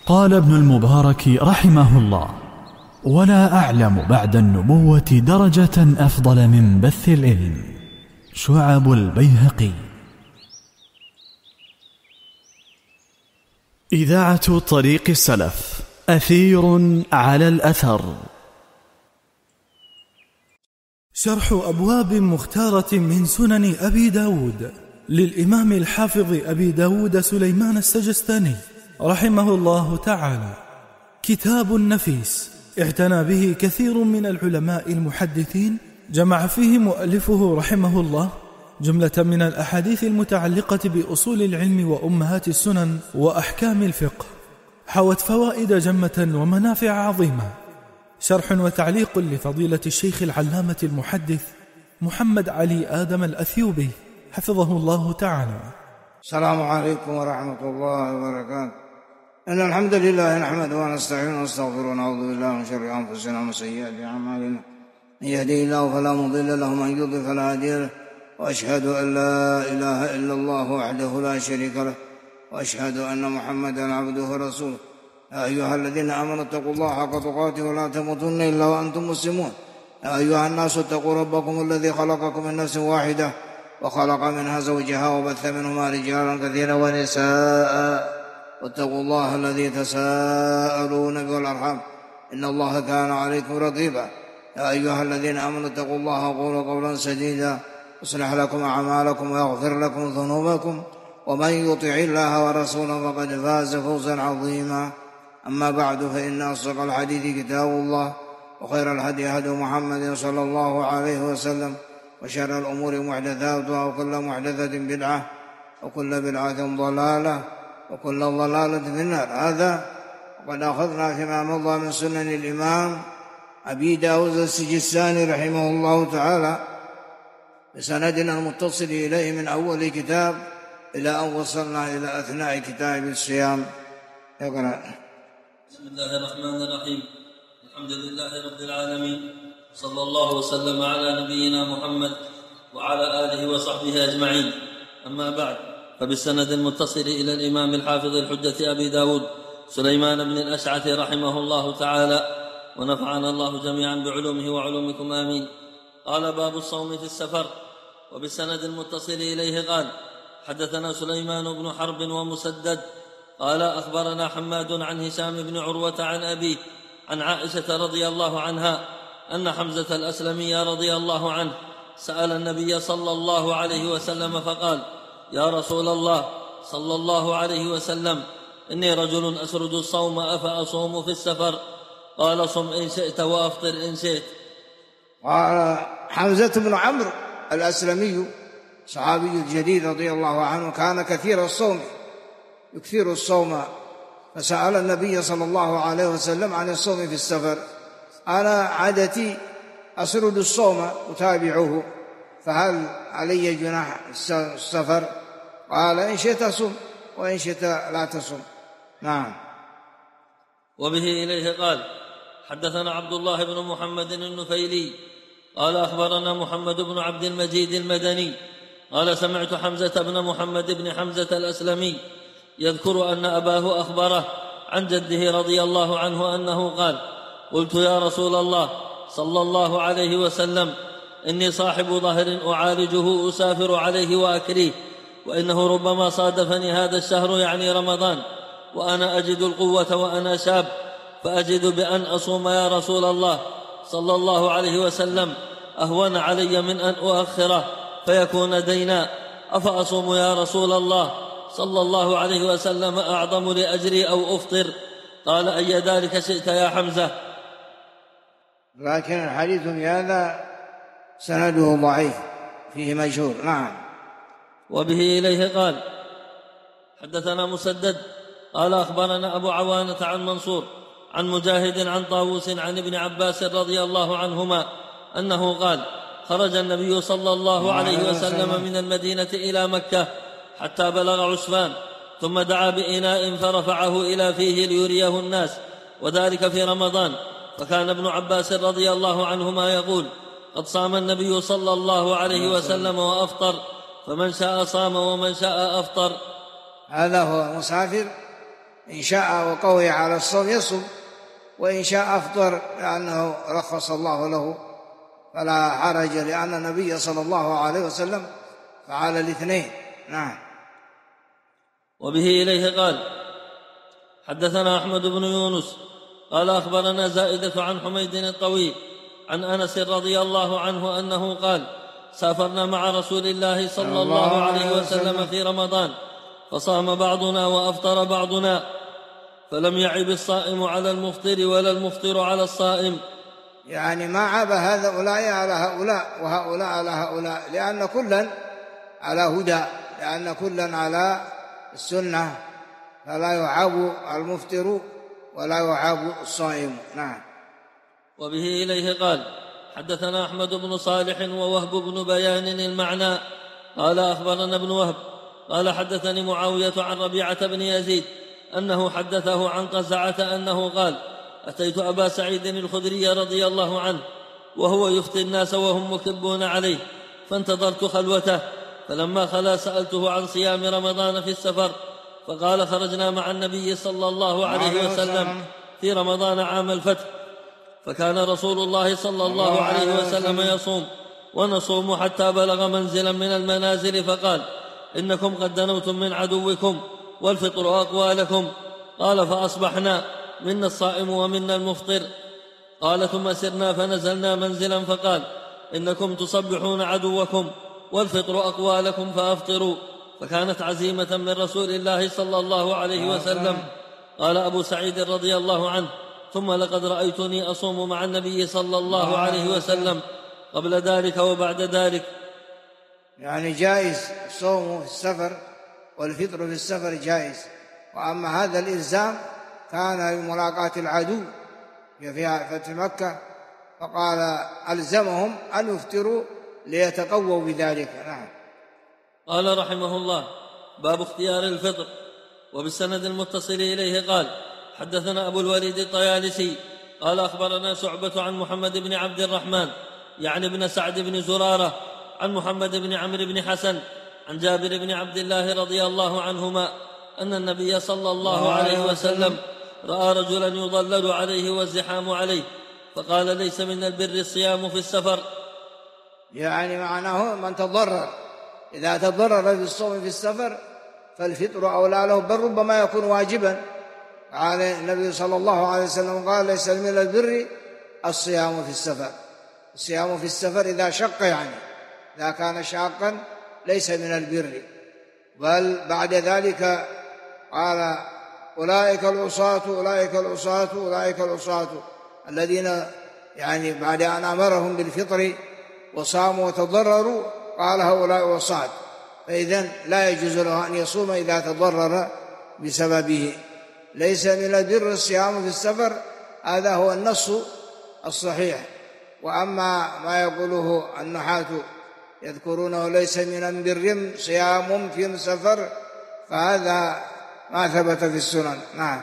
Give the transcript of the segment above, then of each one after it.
قال ابن المبارك رحمه الله: ولا أعلم بعد النبوة درجة أفضل من بث العلم. شعب البيهقي. إذاعة طريق السلف، أثير على الأثر. شرح أبواب مختارة من سنن أبي داود للإمام الحافظ أبي داود سليمان السجستاني رحمه الله تعالى. كتاب نفيس اعتنى به كثير من العلماء المحدثين، جمع فيه مؤلفه رحمه الله جملة من الأحاديث المتعلقة بأصول العلم وأمهات السنن وأحكام الفقه، حوت فوائد جمة ومنافع عظيمة. شرح وتعليق لفضيلة الشيخ العلامة المحدث محمد علي آدم الأثيوبي حفظه الله تعالى. السلام عليكم ورحمة الله وبركاته. إن الحمد لله نحمده ونستعينه ونستغفره ونعوذ بالله من شر أنفسنا ومن سيئات أعمالنا، من يهده الله فلا مضل له ومن يضلل فلا هادي له، وأشهد أن لا إله إلا الله وحده لا شريك له، وأشهد أن محمدا عبده ورسوله. يا أيها الذين آمنوا اتقوا الله حق تقاته ولا تموتن إلا وأنتم مسلمون. يا أيها الناس اتقوا ربكم الذي خلقكم من نفس واحدة وخلق منها زوجها وبث منهما رجالا كثيرا ونساء، واتقوا الله الذي تساءلون به والأرحام إن الله كان عليكم رقيبا. يا أيها الذين آمنوا اتقوا الله وقولوا قولا سديدا يصلح لكم أعمالكم ويغفر لكم ذنوبكم، ومن يطع الله ورسوله فقد فاز فوزا عظيما. أما بعد، فإن أصدق الحديث كتاب الله، وخير الهدي هدي محمد صلى الله عليه وسلم، وشر الأمور محدثاتها، وكل محدثة بدعة، وكل بدعة ضلالة، وكل ضلالة في النار. هذا وقد أخذنا فيما مضى من سنن الإمام أبي داود السجستاني رحمه الله تعالى بسندنا المتصل إليه من أول كتاب إلى أن وصلنا إلى أثناء كتاب الصيام. يقرأ. بسم الله الرحمن الرحيم. الحمد لله رب العالمين، صلى الله وسلم على نبينا محمد وعلى آله وصحبه أجمعين. أما بعد، فبالسند المتصل إلى الإمام الحافظ الحجة أبي داود سليمان بن الأشعث رحمه الله تعالى، ونفعنا الله جميعا بعلومه وعلومكم آمين. قال: باب الصوم في السفر. وبالسند المتصل إليه قال: حدثنا سليمان بن حرب ومسدد قال: أخبرنا حماد عن هشام بن عروة عن أبيه عن عائشة رضي الله عنها أن حمزة الأسلمي رضي الله عنه سأل النبي صلى الله عليه وسلم فقال: يا رسول الله صلى الله عليه وسلم، إني رجل أسرد الصوم أفأصوم في السفر؟ قال: صم إن شئت وأفطر إن شئت. قال حمزة بن عمرو الأسلمي صحابي الجليل رضي الله عنه، كان كثير الصوم، يكثر الصوم، فسأل النبي صلى الله عليه وسلم عن الصوم في السفر. أنا عادتي أسرد الصوم أتابعه، فهل علي جناح السفر؟ قال: إن شئت صم وإن شئت لا تصم. نعم. وبه إليه قال: حدثنا عبد الله بن محمد النفيلي قال: أخبرنا محمد بن عبد المجيد المدني قال: سمعت حمزة بن محمد بن حمزة الأسلمي يذكر أن أباه أخبره عن جده رضي الله عنه أنه قال: قلت يا رسول الله صلى الله عليه وسلم، إني صاحب ظهر أعالجه أسافر عليه وأكريه، وإنه ربما صادفني هذا الشهر يعني رمضان وأنا أجد القوة وأنا شاب، فأجد بأن أصوم يا رسول الله صلى الله عليه وسلم أهون علي من أن أؤخره فيكون دينا، أفأصوم يا رسول الله صلى الله عليه وسلم أعظم لأجري أو أفطر؟ قال: أي ذلك شئت يا حمزة. لكن الحديث في هذا سنده ضعيف، فيه مجهول. نعم. وبه إليه قال: حدثنا مسدد قال: أخبرنا أبو عوانة عن منصور عن مجاهد عن طاووس عن ابن عباس رضي الله عنهما أنه قال: خرج النبي صلى الله عليه وسلم من المدينة إلى مكة حتى بلغ عسفان، ثم دعا بإناء فرفعه إلى فيه ليريه الناس، وذلك في رمضان. فكان ابن عباس رضي الله عنهما يقول: قد صام النبي صلى الله عليه وسلم وأفطر، فمن شاء صام ومن شاء أفطر. هذا هو مسافر إن شاء وقوي على الصوم يصوم، وإن شاء أفطر لأنه رخص الله له فلا حرج، لأن النبي صلى الله عليه وسلم فعل الاثنين. نعم. وبه إليه قال: حدثنا أحمد بن يونس قال أخبرنا زائدة عن حميد الطويل عن أنس رضي الله عنه أنه قال: سافرنا مع رسول الله صلى الله عليه وسلم في رمضان، فصام بعضنا وأفطر بعضنا، فلم يعب الصائم على المفطر ولا المفطر على الصائم. يعني ما عاب هؤلاء على هؤلاء وهؤلاء على هؤلاء، لأن كلا على هدى، لأن كلا على السنة، فلا يعاب المفطر ولا يعاب الصائم. نعم. وبه إليه قال: حدثنا أحمد بن صالح ووهب بن بيان المعنى قال أخبرنا ابن وهب قال حدثني معاوية عن ربيعة بن يزيد أنه حدثه عن قزعة أنه قال: أتيت أبا سعيد الخدري رضي الله عنه وهو يفتي الناس وهم مكبون عليه، فانتظرت خلوته، فلما خلا سألته عن صيام رمضان في السفر، فقال: خرجنا مع النبي صلى الله عليه وسلم في رمضان عام الفتح، فكان رسول الله صلى الله عليه وسلم يصوم ونصوم حتى بلغ منزلا من المنازل، فقال: إنكم قد دنوتم من عدوكم والفطر أقوى لكم. قال: فأصبحنا منا الصائم ومنا المفطر. قال: ثم سرنا فنزلنا منزلا، فقال: إنكم تصبحون عدوكم والفطر أقوى لكم فأفطروا. فكانت عزيمة من رسول الله صلى الله عليه وسلم. قال أبو سعيد رضي الله عنه: ثم لقد رأيتني أصوم مع النبي صلى الله عليه وسلم قبل ذلك وبعد ذلك. يعني جائز الصوم في السفر والفطر في السفر جائز، وأما هذا الإلزام كان لملاقاة العدو في فتح مكة، فقال ألزمهم أن يفطروا ليتقووا بذلك. نعم. قال رحمه الله: باب اختيار الفطر. وبالسند المتصل إليه قال: حدثنا أبو الوليد الطيالسي قال أخبرنا شعبة عن محمد بن عبد الرحمن يعني بن سعد بن زرارة عن محمد بن عمرو بن حسن عن جابر بن عبد الله رضي الله عنهما أن النبي صلى الله عليه وسلم رأى رجلا يضلل عليه والزحام عليه، فقال: ليس من البر الصيام في السفر. يعني معناه من تضرر، إذا تضرر بالصوم في السفر فالفطر أولى له، بل ربما يكون واجبا. قال النبي صلى الله عليه وسلم قال: ليس من البر الصيام في السفر. الصيام في السفر إذا شق، يعني إذا كان شاقا ليس من البر. بل بعد ذلك قال: أولئك العصاة أولئك العصاة أولئك العصاة الذين، يعني بعد أن أمرهم بالفطر وصاموا وتضرروا قال: هؤلاء عصاة. فإذن لا يجوز له أن يصوم إذا تضرر بسببه. ليس من البر الصيام في السفر، هذا هو النص الصحيح. وأما ما يقوله النحاة يذكرونه ليس من البر صيام في السفر، فهذا ما ثبت في السنن. نعم.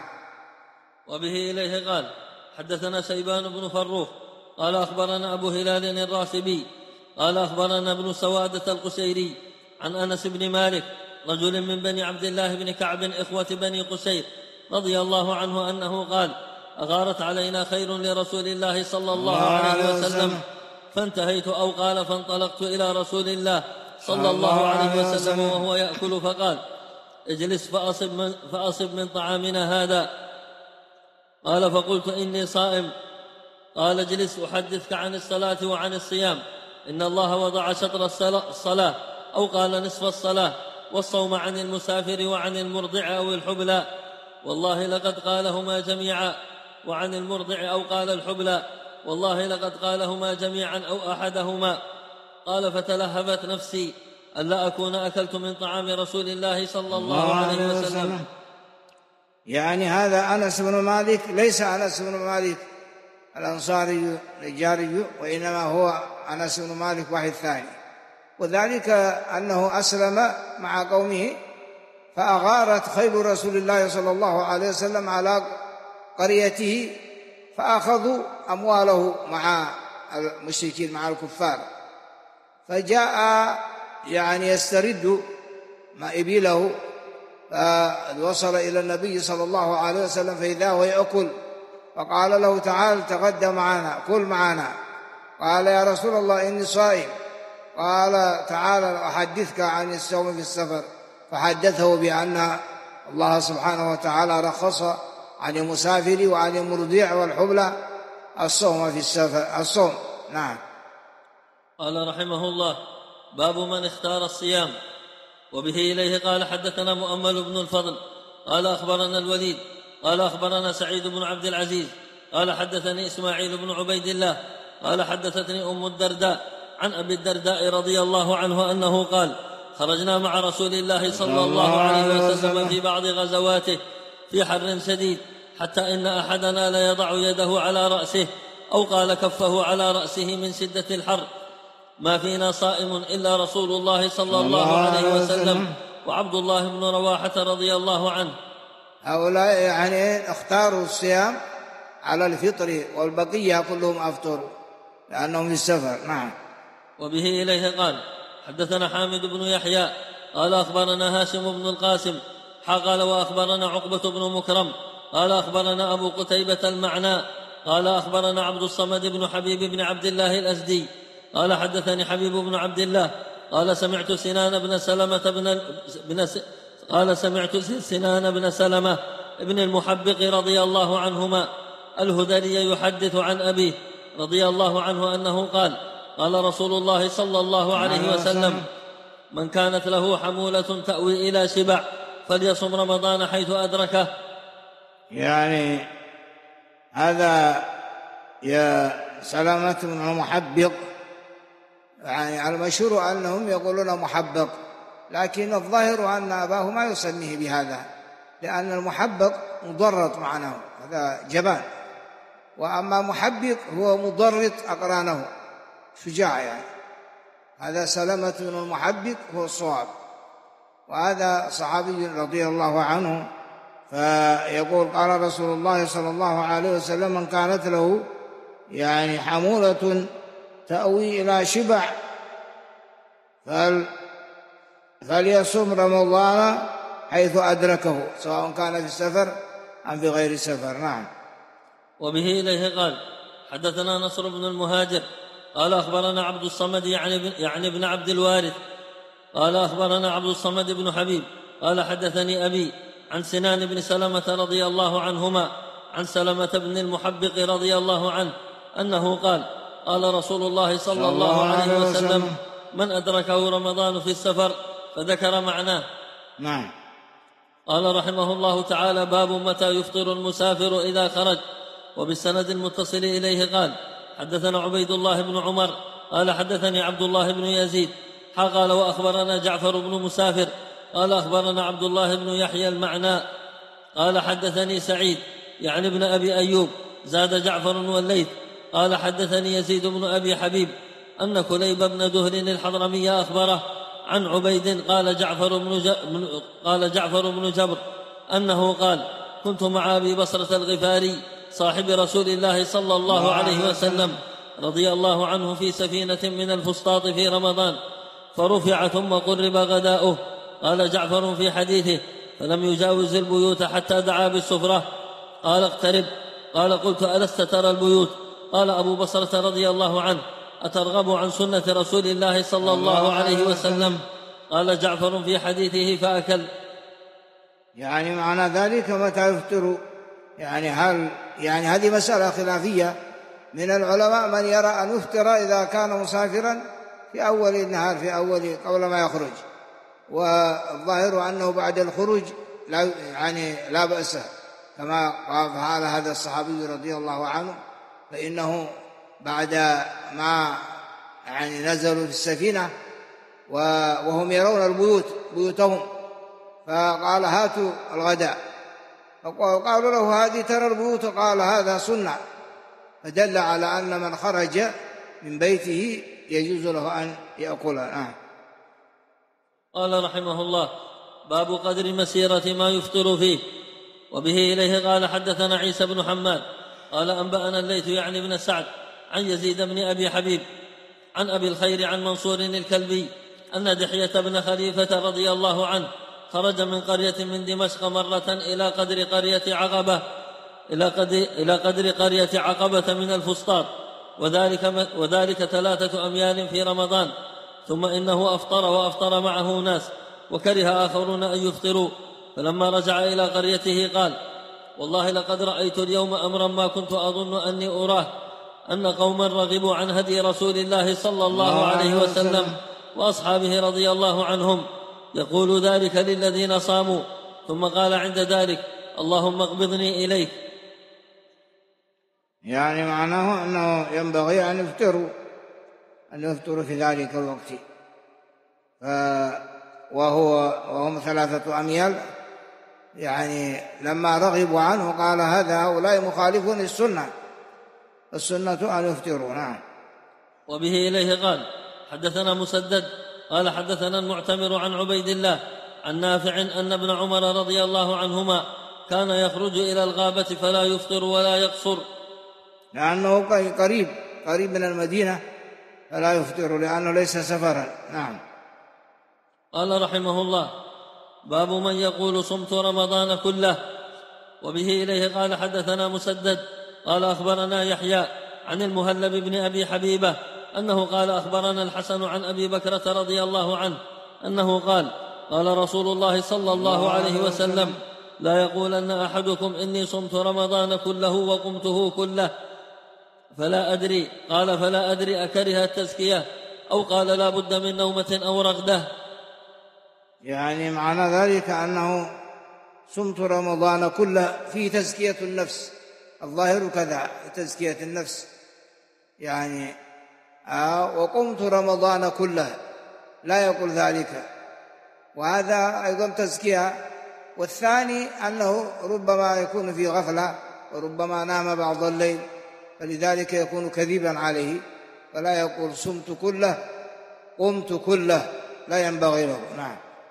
وبه إليه قال: حدثنا شيبان بن فروخ قال أخبرنا أبو هلال الراسبي قال أخبرنا ابن سوادة القشيري عن أنس بن مالك رجل من بني عبد الله بن كعب إخوة بني قشير رضي الله عنه أنه قال: أغارت علينا خير لرسول الله صلى الله عليه وسلم، فانتهيت أو قال فانطلقت إلى رسول الله صلى الله عليه وسلم وهو يأكل، فقال: اجلس فأصب من طعامنا هذا. قال: فقلت: إني صائم. قال: اجلس أحدثك عن الصلاة وعن الصيام، إن الله وضع شطر الصلاة أو قال نصف الصلاة، والصوم عن المسافر وعن المرضع أو الحبلى، والله لقد قالهما جميعا، وعن المرضع أو قال الحبلى، والله لقد قالهما جميعا أو أحدهما. قال: فتلهفت نفسي ألا أكون أكلت من طعام رسول الله صلى الله عليه وسلم. يعني هذا أنس بن مالك ليس أنس بن مالك الأنصاري الجاري، وإنما هو أنس بن مالك واحد ثاني، وذلك أنه أسلم مع قومه، فأغارت خيل رسول الله صلى الله عليه وسلم على قريته، فأخذوا أمواله مع المشركين مع الكفار، فجاء يعني يسترد ما إبله فوصل إلى النبي صلى الله عليه وسلم فإذا هو يأكل، فقال له تعال تغدى معنا، كل معنا. قال يا رسول الله إني صائم. قال تعال أحدثك عن الصوم في السفر، فحدثه بأن الله سبحانه وتعالى رخص عن المسافر وعن المرضع والحبلى الصوم في السفر، الصوم. نعم. قال رحمه الله: باب من اختار الصيام. وبه إليه قال حدثنا مؤمل بن الفضل قال أخبرنا الوليد قال أخبرنا سعيد بن عبد العزيز قال حدثني إسماعيل بن عبيد الله قال حدثتني أم الدرداء عن أبي الدرداء رضي الله عنه أنه قال: خرجنا مع رسول الله صلى الله عليه وسلم في بعض غزواته في حر شديد، حتى إن أحدنا ليضع يده على رأسه، أو قال كفه على رأسه من شدة الحر. ما فينا صائم إلا رسول الله صلى الله عليه وسلم وعبد الله بن رواحة رضي الله عنه. هؤلاء يعني اختاروا الصيام على الفطر، والبقية كلهم أفطروا لأنهم في السفر. نعم. وبه إليه قال حدثنا حامد بن يحيى قال أخبرنا هاشم بن القاسم قال وأخبرنا عقبة بن مكرم قال أخبرنا أبو قتيبة المعنى قال أخبرنا عبد الصمد بن حبيب بن عبد الله الأزدي قال حدثني حبيب بن عبد الله قال سمعت سنان بن سلمة ابن المحبق رضي الله عنهما الهذلي يحدث عن أبيه رضي الله عنه أنه قال: قال رسول الله صلى الله عليه وسلم: من كانت له حمولة تأوي إلى شبع فليصم رمضان حيث أدركه. يعني هذا يا سلامة بن المحبق، يعني المشهور أنهم يقولون محبق، لكن الظاهر أن أباه ما يسميه بهذا، لأن المحبق مضرط معناه، هذا جبان، وأما محبق هو مضرط أقرانه، شجاع يعني. هذا سلامة بن المحبق هو الصواب، وهذا صحابي رضي الله عنه، فيقول: قال رسول الله صلى الله عليه وسلم: من كانت له يعني حمولة تأوي إلى شبع فليصم رمضان حيث أدركه، سواء كان في السفر أم في غير السفر. نعم. وبه إليه قال حدثنا نصر بن المهاجر قال أخبرنا عبد الصمد يعني ابن عبد الوارث قال أخبرنا عبد الصمد بن حبيب قال حدثني أبي عن سنان بن سلمة رضي الله عنهما عن سلمة بن المحبق رضي الله عنه أنه قال: قال رسول الله صلى الله عليه وسلم: من أدركه رمضان في السفر، فذكر معناه. نعم. قال رحمه الله تعالى: باب متى يفطر المسافر إذا خرج. وبالسند المتصل إليه قال حدثنا عبيد الله بن عمر قال حدثني عبد الله بن يزيد قال وأخبرنا جعفر بن مسافر قال أخبرنا عبد الله بن يحيى المعنى قال حدثني سعيد يعني ابن أبي أيوب زاد جعفر والليث قال حدثني يزيد بن أبي حبيب أن كليب بن دهر الحضرمي أخبره عن عبيد قال جعفر بن جبر أنه قال: كنت مع أبي بصرة الغفاري صاحب رسول الله صلى الله عليه وسلم رضي الله عنه في سفينة من الفسطاط في رمضان، فرفع ثم قرب غداؤه. قال جعفر في حديثه: فلم يجاوز البيوت حتى دعا بالسفرة. قال: اقترب. قال: قلت: ألست ترى البيوت؟ قال أبو بصرة رضي الله عنه: أترغب عن سنة رسول الله صلى الله عليه وسلم؟ قال جعفر في حديثه: فأكل. يعني معنى ذلك متى يفطر، يعني هل يعني هذه مسألة خلافية من العلماء، من يرى أن يفطر إذا كان مسافرا في أول النهار، في أول قبل ما يخرج، والظاهر أنه بعد الخروج لا بأس، كما فعل هذا الصحابي رضي الله عنه، فإنه بعد ما يعني نزلوا في السفينة وهم يرون بيوتهم، فقال: هاتوا الغداء، فقالوا له: هذه ترى البيوت، قال: هذا سنة، فدل على أن من خرج من بيته يجوز له أن يأكلها. قال رحمه الله: باب قدر مسيرة ما يفطر فيه. وبه إليه قال حدثنا عيسى بن حماد قال أنبأنا الليث يعني بن سعد عن يزيد بن أبي حبيب عن أبي الخير عن منصور الكلبي أن دحية بن خليفة رضي الله عنه خرج من قرية من دمشق مرة إلى قدر قرية عقبة من الفسطاط، وذلك 3 أميال في رمضان، ثم إنه وأفطر معه ناس، وكره آخرون أن يفطروا، فلما رجع إلى قريته قال: والله لقد رأيت اليوم أمرا ما كنت أظن أني أراه، أن قوما رغبوا عن هدي رسول الله صلى الله عليه وسلم وأصحابه رضي الله عنهم، يقول ذلك للذين صاموا، ثم قال عند ذلك: اللهم اقبضني إليك. يعني معناه أنه ينبغي أن يفطروا في ذلك الوقت، وهم 3 أميال، يعني لما رغبوا عنه قال: هؤلاء مخالفون السنة أن يفطروا. نعم. وبه إليه قال: حدثنا مسدد قال حدثنا المعتمر عن عبيد الله عن نافع أن ابن عمر رضي الله عنهما كان يخرج إلى الغابة فلا يفطر ولا يقصر، لأنه قريب من المدينة، فلا يفطر لأنه ليس سفرا. نعم. قال رحمه الله: باب من يقول صمت رمضان كله. وبه إليه قال حدثنا مسدد قال أخبرنا يحيى عن المهلب بن أبي حبيبة أنه قال أخبرنا الحسن عن أبي بكرة رضي الله عنه أنه قال: قال رسول الله صلى الله عليه وسلم: لا يقولن أحدكم إني صمت رمضان كله وقمته كله. فلا أدري، قال: فلا أدري أكره التزكية أو قال لا بد من نومة أو رغدة. يعني معنى ذلك أنه صمت رمضان كله في تزكية النفس، الظاهر كذا، تزكية النفس يعني، وقمت رمضان كله، لا يقول ذلك، وهذا أيضا تزكية. والثاني أنه ربما يكون في غفلة وربما نام بعض الليل، فلذلك يكون كذبا عليه، فلا يقول صمت كله قمت كله، لا ينبغي له. نعم.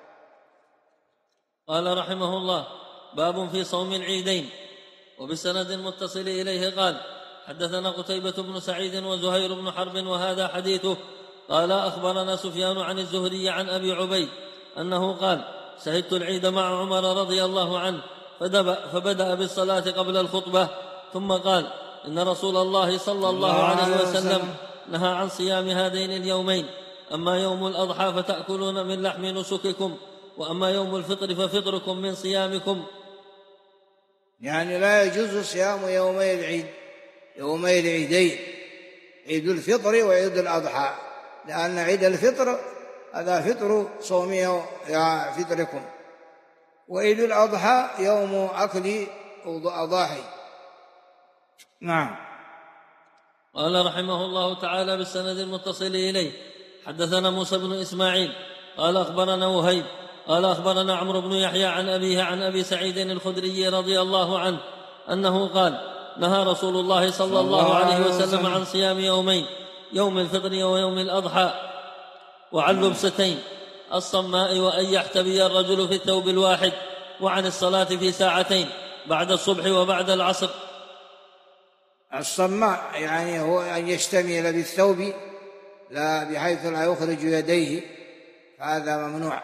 قال رحمه الله: باب في صوم العيدين. وبسند متصل إليه قال حدثنا قتيبة بن سعيد وزهير بن حرب وهذا حديثه. قال أخبرنا سفيان عن الزهري عن أبي عبيد أنه قال: شهدت العيد مع عمر رضي الله عنه فبدأ بالصلاة قبل الخطبة، ثم قال: إن رسول الله صلى الله عليه وسلم نهى عن صيام هذين اليومين، أما يوم الأضحى فتأكلون من لحم نسككم، وأما يوم الفطر ففطركم من صيامكم. يعني لا يجوز صيام يومي العيدين، عيد الفطر وعيد الأضحى، لأن عيد الفطر هذا فطر صوم فطركم، وعيد الأضحى يوم أكل أضاحي. نعم. قال رحمه الله تعالى بالسند المتصل إليه حدثنا موسى بن إسماعيل قال أخبرنا وهيب قال أخبرنا عمرو بن يحيى عن أبيه عن أبي سعيد الخدري رضي الله عنه أنه قال: نهى رسول الله صلى الله عليه وسلم عن صيام يومين، يوم الفطر ويوم الأضحى، وعن لبستين الصماء، وأن يحتبي الرجل في الثوب الواحد، وعن الصلاة في ساعتين بعد الصبح وبعد العصر. الصماء يعني هو أن يشتمل بالثوب لا بحيث لا يخرج يديه، هذا ممنوع.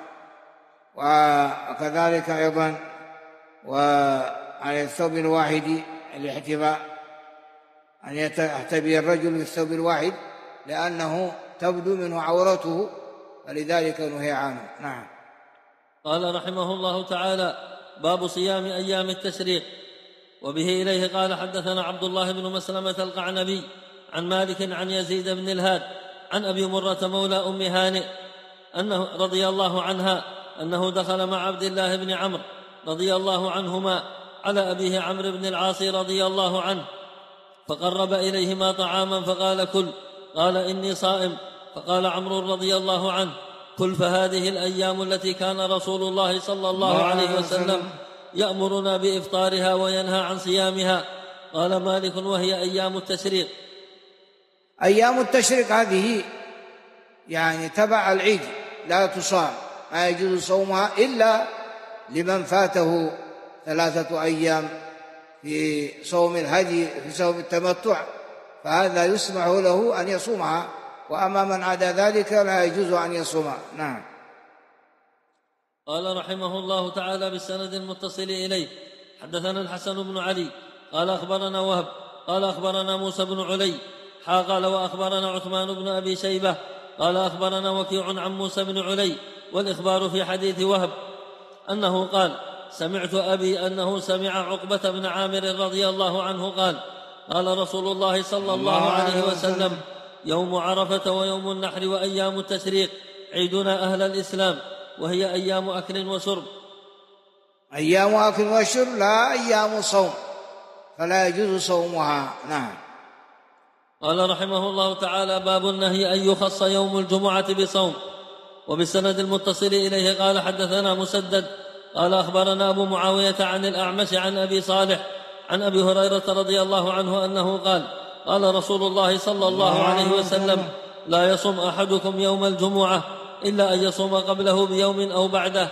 وكذلك أيضا وعن الثوب الواحد الاحتباء، أن يحتبي الرجل بالثوب الواحد لأنه تبدو منه عورته، فلذلك نهي عنه. نعم. قال رحمه الله تعالى: باب صيام أيام التشريق. وبه إليه قال حدثنا عبد الله بن مسلمة القعنبي عن مالك عن يزيد بن الهاد عن أبي مرة مولى أم هانئ أنه رضي الله عنها أنه دخل مع عبد الله بن عمرو رضي الله عنهما على أبيه عمرو بن العاص رضي الله عنه، فقرب إليهما طعاما فقال: كل. قال: إني صائم. فقال عمرو رضي الله عنه: كل، فهذه الأيام التي كان رسول الله صلى الله عليه وسلم يأمرنا بإفطارها وينهى عن صيامها. قال مالك: وهي أيام التشريق. أيام التشريق هذه يعني تبع العيد، لا تصام، ما يجوز صومها إلا لمن فاته 3 أيام في صوم الهدي، في صوم التمتع، فهذا يسمح له أن يصومها، وأما من عدا ذلك لا يجوز أن يصومها. نعم. قال رحمه الله تعالى بالسند المتصل إليه: حدثنا الحسن بن علي قال أخبرنا وهب قال أخبرنا موسى بن علي قال وأخبرنا عثمان بن أبي شيبة قال أخبرنا وكيع عن موسى بن علي، والإخبار في حديث وهب أنه قال: سمعت أبي أنه سمع عقبة بن عامر رضي الله عنه قال: قال رسول الله صلى الله عليه وسلم: يوم عرفة ويوم النحر وأيام التشريق عيدنا أهل الإسلام، وهي أيام أكل وشرب. أيام أكل وشرب، لا أيام صوم، فلا يجوز صومها. نعم. قال رحمه الله تعالى: باب النهي أن يخص يوم الجمعة بصوم. وبالسند المتصل إليه قال: حدثنا مسدد قال أخبرنا أبو معاوية عن الأعمش عن أبي صالح عن أبي هريرة رضي الله عنه أنه قال: قال رسول الله صلى الله عليه وسلم: لا يصم أحدكم يوم الجمعة إلا أن يصوم قبله بيوم أو بعده.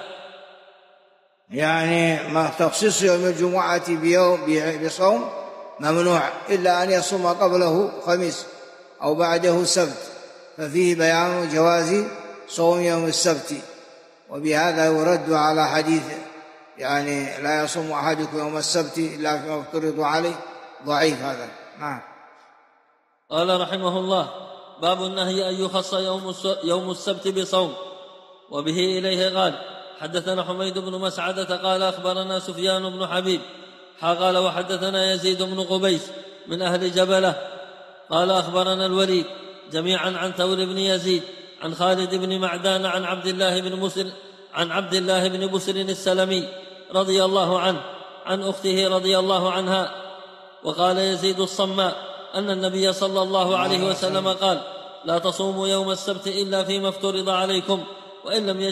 يعني ما تخصيص يوم الجمعة بصوم ممنوع، إلا أن يصوم قبله خميس أو بعده سبت، ففيه بيان جواز صوم يوم السبت. وبهذا يرد على حديث يعني لا يصوم أحدكم يوم السبت إلا فيما افترض عليه، ضعيف هذا. نعم. قال رحمه الله: باب النهي أن يخص يوم السبت بصوم. وبه إليه قال: حدثنا حميد بن مسعدة قال أخبرنا سفيان بن حبيب قال وحدثنا يزيد بن قبيس من أهل جبلة قال أخبرنا الوليد جميعا عن ثور بن يزيد عن خالد بن معدان عن عبد الله بن بسر السلمي رضي الله عنه عن أخته رضي الله عنها. وقال يزيد الصماء أن النبي صلى الله عليه وسلم قال: لا تصوموا يوم السبت إلا فيما افترض عليكم، وإن لم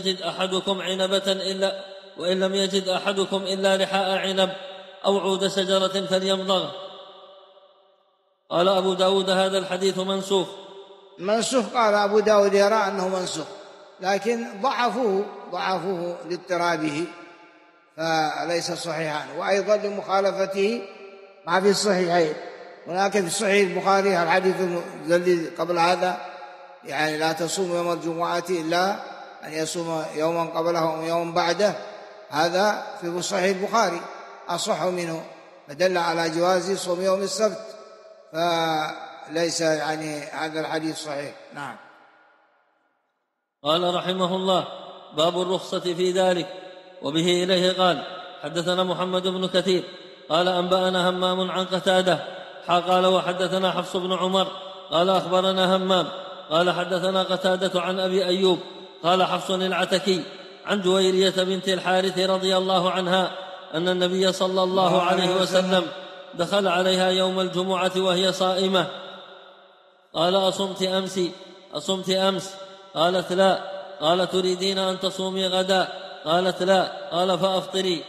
يجد أحدكم إلا لحاء عنب أو عود شجرة فليمضغ. قال أبو داود: هذا الحديث منسوخ. قال أبو داود يرى أنه منسوخ، لكن ضعفوه لاضطرابه فليس صحيحا، وأيضا لمخالفته مع في الصحيحين. هناك في صحيح البخاري الحديث الذي قبل هذا، يعني لا تصوم يوم الجمعة إلا أن يصوم يوما قبله أو يوم بعده، هذا في صحيح البخاري أصح منه، فدل على جواز صوم يوم السبت، فليس يعني هذا الحديث صحيح. نعم. قال رحمه الله: باب الرخصة في ذلك. وبه إليه قال: حدثنا محمد بن كثير قال أنبأنا همام عن قتادة قال وحدثنا حفص بن عمر قال أخبرنا همام قال حدثنا قتادة عن أبي أيوب قال حفص العتكي عن جويرية بنت الحارث رضي الله عنها أن النبي صلى الله عليه وسلم دخل عليها يوم الجمعة وهي صائمة. قال: أصمت أمس؟ قالت: لا. قال: تريدين أن تصومي غدا؟ قالت: لا. قال: فأفطري.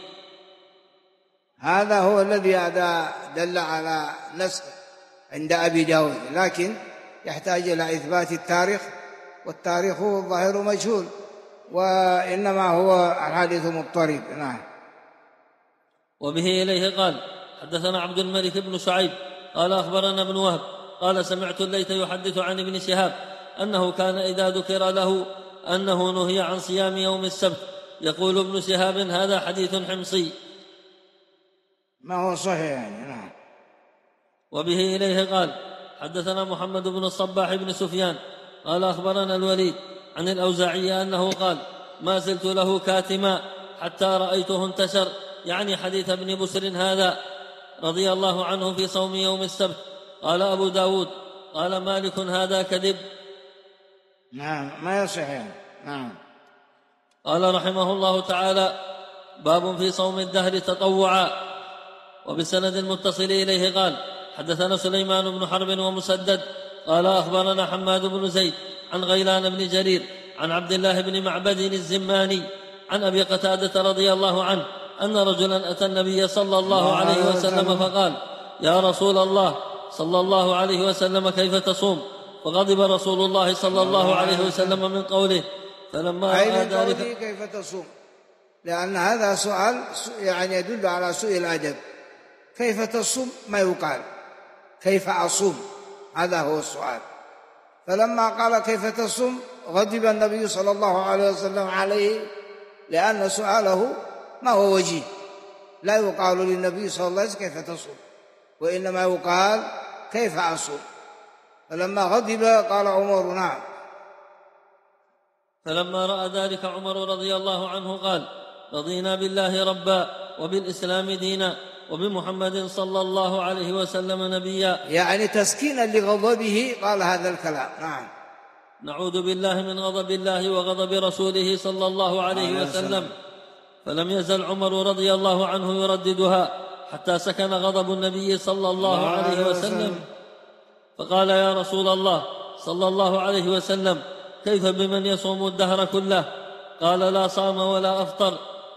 هذا هو الذي دل على نسخ عند أبي داود، لكن يحتاج إلى إثبات التاريخ، والتاريخ الظاهر مجهول، وإنما هو الحديث مضطرب. نعم. وبه إليه قال: حدثنا عبد الملك بن شعيب قال أخبرنا ابن وهب قال سمعت الليث يحدث عن ابن شهاب أنه كان إذا ذكر له أنه نهي عن صيام يوم السبت يقول ابن شهاب: هذا حديث حمصي. ما هو صحيح يعني. نعم. وبه إليه قال: حدثنا محمد بن الصباح بن سفيان قال أخبرنا الوليد عن الأوزاعي أنه قال: ما زلت له كاتما حتى رأيته انتشر، يعني حديث ابن بسر هذا رضي الله عنه في صوم يوم السبت. قال أبو داود: قال مالك: هذا كذب. نعم، ما يصح يعني. نعم. قال رحمه الله تعالى: باب في صوم الدهر تطوعا. وبسند المتصل إليه قال: حدثنا سليمان بن حرب ومسدد قال أخبرنا حماد بن زيد عن غيلان بن جرير عن عبد الله بن معبد الزماني عن أبي قتادة رضي الله عنه أن رجلا أتى النبي صلى الله عليه وسلم فقال: يا رسول الله صلى الله عليه وسلم كيف تصوم؟ فغضب رسول الله صلى الله عليه وسلم من قوله، فلما رأى ذلك كيف تصوم، لأن هذا سؤال يعني يدل على سوء الأدب. كيف تصوم ما يقال كيف أصوم، هذا هو السؤال. فلما قال كيف تصوم غضب النبي صلى الله عليه وسلم عليه لأن سؤاله ما هو وجيه، لا يقال للنبي صلى الله عليه وسلم كيف تصوم، وإنما يقال كيف أصوم. فلما غضب قال عمر نعم. فلما رأى ذلك عمر رضي الله عنه قال: رضينا بالله ربا وبالإسلام دينا وبمحمد صلى الله عليه وسلم نبيا، يعني تسكينا لغضبه قال هذا الكلام. نعم. نعوذ بالله من غضب الله وغضب رسوله صلى الله عليه وسلم. فلم يزل عمر رضي الله عنه يرددها حتى سكن غضب النبي صلى الله عليه وسلم، فقال: يا رسول الله صلى الله عليه وسلم، كيف بمن يصوم الدهر كله؟ قال: لا صام ولا أفطر.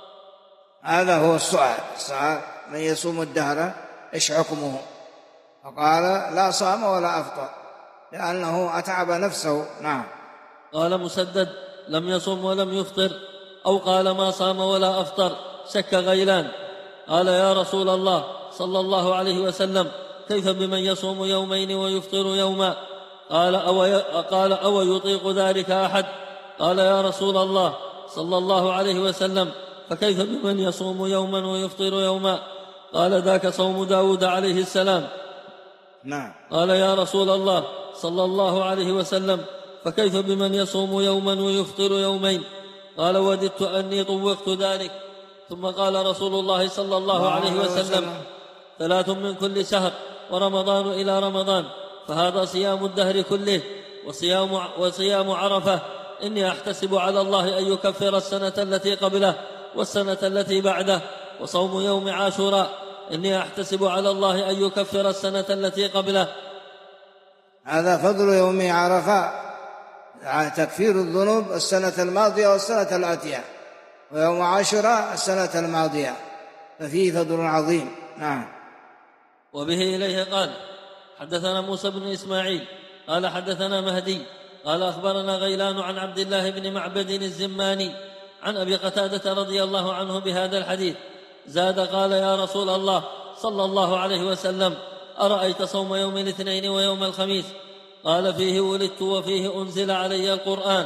هذا هو السؤال، من يصوم الدهر إيش حكمه؟ فقال: لا صام ولا أفطر، لأنه أتعب نفسه. نعم. قال مسدد: لم يصم ولم يفطر، أو قال: ما صام ولا أفطر، شك غيلان. قال: يا رسول الله صلى الله عليه وسلم، كيف بمن يصوم يومين ويفطر يوما؟ قال: أو يطيق ذلك أحد؟ قال: يا رسول الله صلى الله عليه وسلم، فكيف بمن يصوم يوما ويفطر يوما؟ قال: ذاك صوم داود عليه السلام. نعم. قال: يا رسول الله صلى الله عليه وسلم، فكيف بمن يصوم يوما ويفطر يومين؟ قال: وددت أني طوقت ذلك. ثم قال رسول الله صلى الله عليه وسلم: 3 من كل شهر، ورمضان إلى رمضان، فهذا صيام الدهر كله، وصيام عرفة. إني أحتسب على الله أن يكفر السنة التي قبله والسنة التي بعده. وصوم يوم عاشوراء، إني أحتسب على الله أن يكفر السنة التي قبله. هذا فضل يوم عرفة، تكفير الذنوب السنة الماضية والسنة الآتية، ويوم عاشوراء السنة الماضية، ففيه فضل عظيم. نعم. وبه إليه قال: حدثنا موسى بن إسماعيل قال حدثنا مهدي قال أخبرنا غيلان عن عبد الله بن معبد الزماني عن أبي قتادة رضي الله عنه بهذا الحديث. زاد: قال: يا رسول الله صلى الله عليه وسلم، أرأيت صوم يوم الاثنين ويوم الخميس؟ قال: فيه ولدت وفيه أنزل علي القرآن.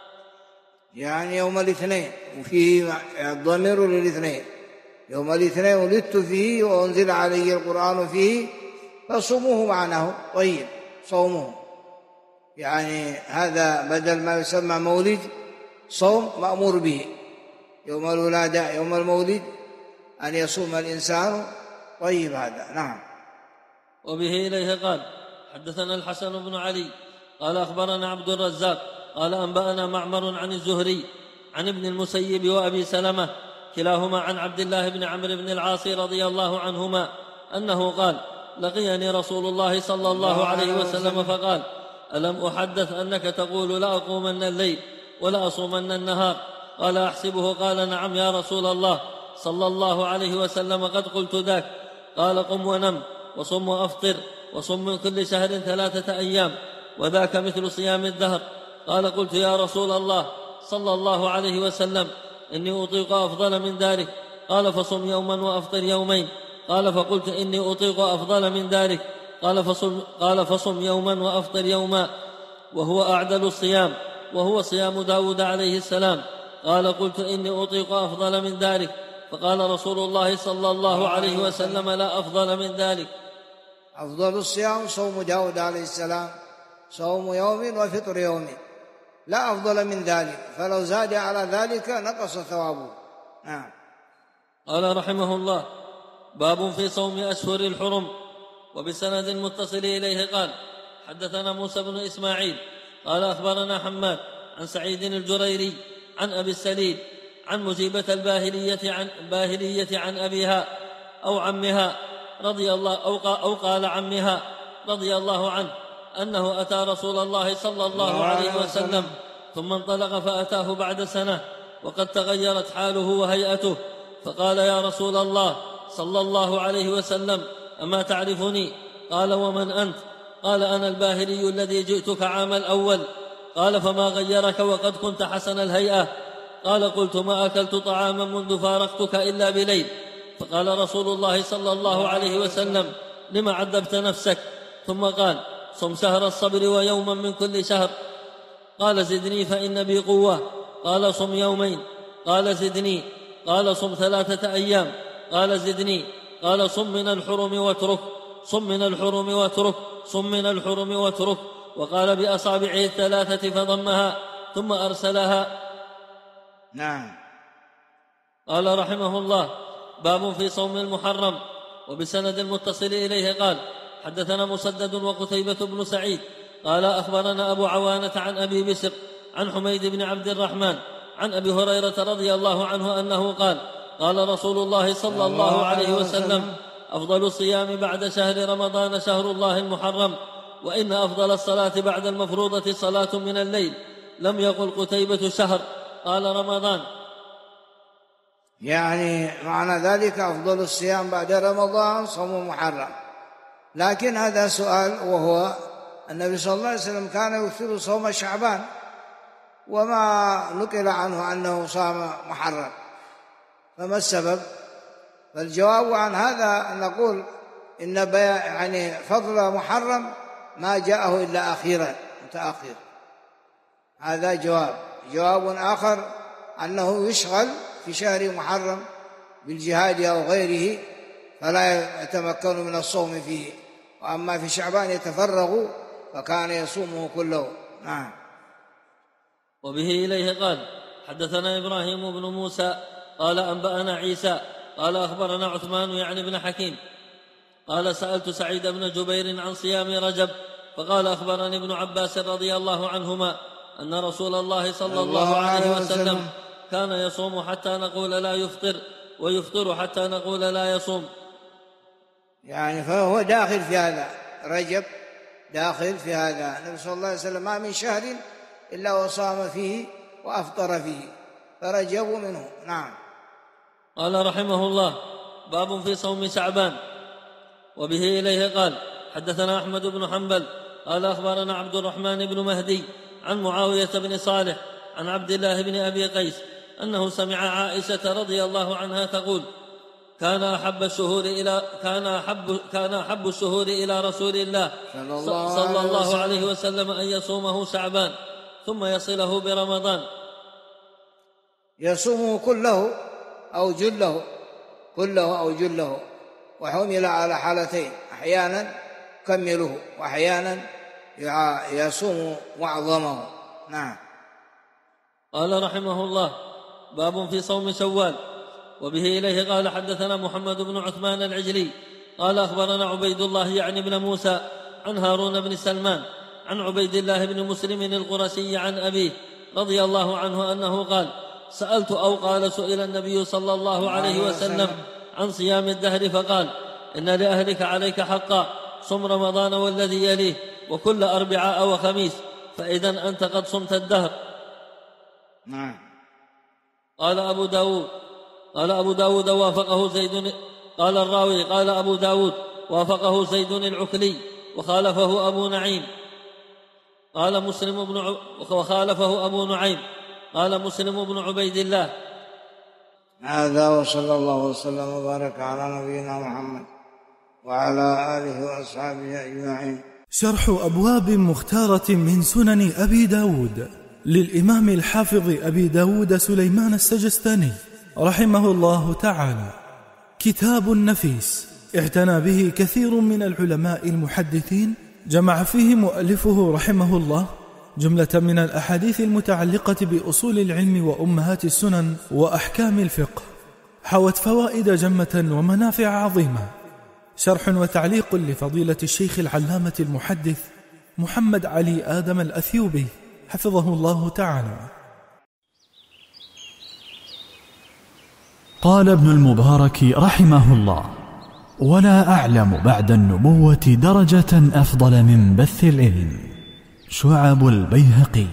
يعني يوم الاثنين، وفيه الضمير للاثنين، يوم الاثنين ولدت فيه وأنزل علي القرآن فيه، فصوموه معناه طيب، صوموه. يعني هذا بدل ما يسمى مولد، صوم مأمور به، يوم الولادة يوم المولد أن يصوم الإنسان، طيب هذا. نعم. وبه إليه قال: حدثنا الحسن بن علي قال أخبرنا عبد الرزاق قال أنبأنا معمر عن الزهري عن ابن المسيب وأبي سلمة كلاهما عن عبد الله بن عمرو بن العاص رضي الله عنهما أنه قال: لقيني رسول الله صلى الله عليه وسلم فقال: ألم أحدث أنك تقول لا أقومن الليل ولا أصومن النهار؟ قال: أحسبه. قال: نعم يا رسول الله صلى الله عليه وسلم، قد قلت ذاك. قال: قم ونم وصم وأفطر، وصم من كل شهر 3 أيام، وذاك مثل صيام الدهر. قال: قلت: يا رسول الله صلى الله عليه وسلم، إني أطيق أفضل من ذلك. قال: فصم يوما وأفطر يومين. قال: فقلت: إني أطيق أفضل من ذلك. قال: فصم يوما وأفطر يوما، وهو أعدل الصيام، وهو صيام داود عليه السلام. قال: قلت: إني أطيق أفضل من ذلك. فقال رسول الله صلى الله عليه وسلم: لا أفضل من ذلك. أفضل الصيام صوم داود عليه السلام، صوم يوم وفطر يوم، لا أفضل من ذلك، فلو زاد على ذلك نقص ثوابه. نعم. قال رحمه الله: باب في صوم أشهر الحرم. وبسند متصل إليه قال: حدثنا موسى بن إسماعيل قال أخبرنا حماد عن سعيد الجريري عن أبي السليل عن مجيبة الباهلية عن أبيها أو عمها رضي الله أو قال عمها رضي الله عنه أنه أتى رسول الله صلى الله عليه وسلم، ثم انطلق فأتاه بعد سنة وقد تغيرت حاله وهيئته، فقال: يا رسول الله صلى الله عليه وسلم، أما تعرفني؟ قال: ومن أنت؟ قال: أنا الباهلي الذي جئتك عام الأول. قال: فما غيرك وقد كنت حسن الهيئة؟ قال: قلت: ما أكلت طعاما منذ فارقتك إلا بليل. فقال رسول الله صلى الله عليه وسلم: لما عذبت نفسك؟ ثم قال: صم شهر الصبر ويوما من كل شهر. قال: زدني فإن بي قوة. قال: صم يومين. قال زدني. قال صم 3 أيام. قال زدني. قال صم من الحرم واترك، صم من الحرم واترك، صم من الحرم واترك. وقال بأصابعه 3 فضمها ثم أرسلها. نعم. قال رحمه الله: باب في صوم المحرم. وبسند المتصل إليه قال: حدثنا مسدد وقتيبة بن سعيد قال أخبرنا أبو عوانة عن أبي بسر عن حميد بن عبد الرحمن عن أبي هريرة رضي الله عنه أنه قال: قال رسول الله صلى الله عليه وسلم: أفضل الصيام بعد شهر رمضان شهر الله المحرم، وإن أفضل الصلاة بعد المفروضة صلاة من الليل. لم يقل قتيبة شهر، قال رمضان. يعني معنى ذلك أفضل الصيام بعد رمضان صوم محرم. لكن هذا سؤال، وهو النبي صلى الله عليه وسلم كان يكثر صوم شعبان، وما نقل عنه أنه صام محرم، فما السبب؟ فالجواب عن هذا أن نقول إن يعني فضل محرم ما جاءه إلا أخيرا متأخر. هذا جواب آخر أنه يشغل في شهر محرم بالجهاد أو غيره فلا يتمكن من الصوم فيه، وأما في شعبان يتفرغ فكان يصومه كله. نعم. وبه إليه قال: حدثنا إبراهيم بن موسى قال أنبأنا عيسى قال أخبرنا عثمان يعني بن حكيم قال: سألت سعيد بن جبير عن صيام رجب، فقال: أخبرني ابن عباس رضي الله عنهما أن رسول الله صلى الله عليه وسلم كان يصوم حتى نقول لا يفطر، ويفطر حتى نقول لا يصوم. يعني فهو داخل في هذا، رجب داخل في هذا. النبي صلى الله عليه وسلم ما من شهر إلا وصام فيه وأفطر فيه، فرجب منه. نعم. قال رحمه الله: باب في صوم شعبان. وبه إليه قال: حدثنا أحمد بن حنبل قال أخبرنا عبد الرحمن بن مهدي عن معاوية بن صالح عن عبد الله بن أبي قيس أنه سمع عائشة رضي الله عنها تقول: كان أحب الشهور إلى رسول الله صلى الله عليه وسلم أن يصومه شعبان ثم يصله برمضان. يصومه كله أو جله، وحمل على حالتين: أحيانا يكمله وأحيانا يصوم معظمه. نعم. قال رحمه الله: باب في صوم شوال. وبه إليه قال: حدثنا محمد بن عثمان العجلي قال أخبرنا عبيد الله يعني بن موسى عن هارون بن سلمان عن عبيد الله بن مسلم القرشي عن أبيه رضي الله عنه أنه قال: سألت أو قال سئل النبي صلى الله عليه وسلم عن صيام الدهر فقال: إن لأهلك عليك حقا، صم رمضان والذي يليه وكل أربعاء وخميس، فإذا أنت قد صمت الدهر. نعم. قال أبو داود وافقه زيد. قال الراوي: قال أبو داود وافقه زيد العكلي وخالفه أبو نعيم. وخالفه أبو نعيم قال مسلم بن عبيد الله. هذا وصلى الله وسلم وبارك على نبينا محمد وعلى آله وأصحابه أجمعين. شرح أبواب مختارة من سنن أبي داود للإمام الحافظ أبي داود سليمان السجستاني رحمه الله تعالى. كتاب نفيس اعتنى به كثير من العلماء المحدثين، جمع فيه مؤلفه رحمه الله جملة من الأحاديث المتعلقة بأصول العلم وأمهات السنن وأحكام الفقه، حوت فوائد جمة ومنافع عظيمة. شرح وتعليق لفضيلة الشيخ العلامة المحدث محمد علي آدم الأثيوبي حفظه الله تعالى. قال ابن المبارك رحمه الله: ولا أعلم بعد النبوة درجة أفضل من بث العلم. شعب البيهقي.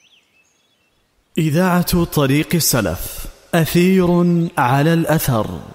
إذاعة طريق السلف، أثير على الأثر.